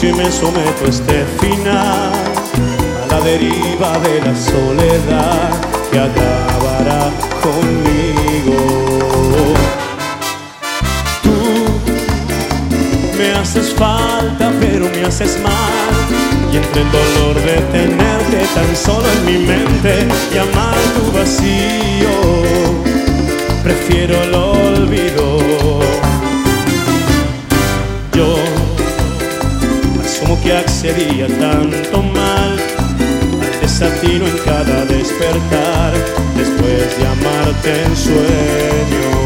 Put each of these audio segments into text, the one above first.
y me someto a este final, a la deriva de la soledad que acabará conmigo. Tú me haces falta, pero me haces mal, y entre el dolor de tenerte tan solo en mi mente y amar tu vacío, prefiero el olvido. Yo asumo que accedí a tanto mal, al desatino en cada despertar, después de amarte en sueños.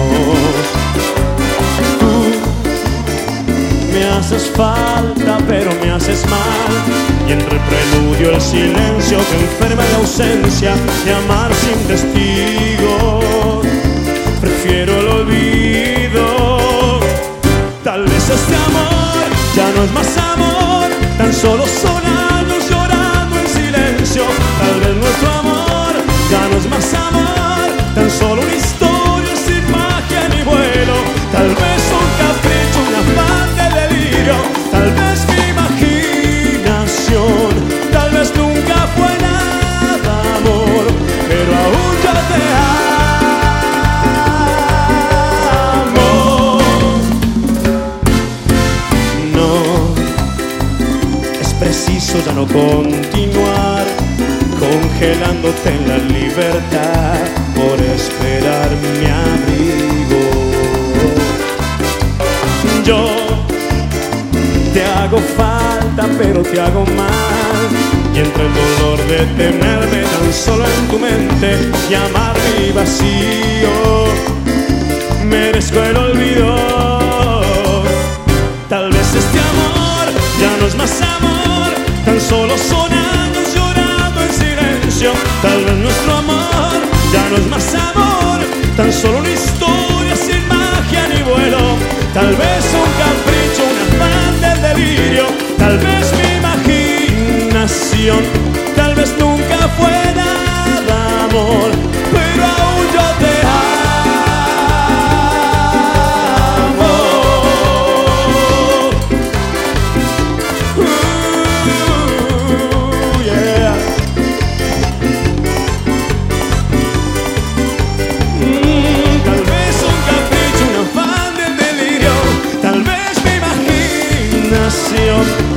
Tú me haces falta, pero me haces mal, y entre el preludio el silencio que enferma la ausencia de amar sin testigos, prefiero el olvido. Tal vez este amor ya no es más amor, tan solo son años llorando en silencio. Tal vez nuestro amor ya no es más amor, tan solo una historia sin magia ni vuelo. Tal vez un capricho, un afán de delirio, tal vez mi imaginación, tal vez nunca fue nada amor, pero aún yo te amo. No es preciso ya no continuar congelándote en la libertad por esperar mi abrigo. Yo te hago falta, pero te hago mal, y entre el dolor de tenerme tan solo en tu mente y amar mi vacío, merezco el olvido. Tal vez este amor ya no es más amor, tan solo son años llorando en silencio. Tal vez nuestro amor ya no es más amor, tan solo una historia sin magia ni vuelo. Tal vez un capricho, un afán del delirio, tal vez mi imaginación, tal vez nunca fue nada amor, pero aún yo te amo. Yeah. Tal vez un capricho, un afán del delirio, tal vez mi imaginación,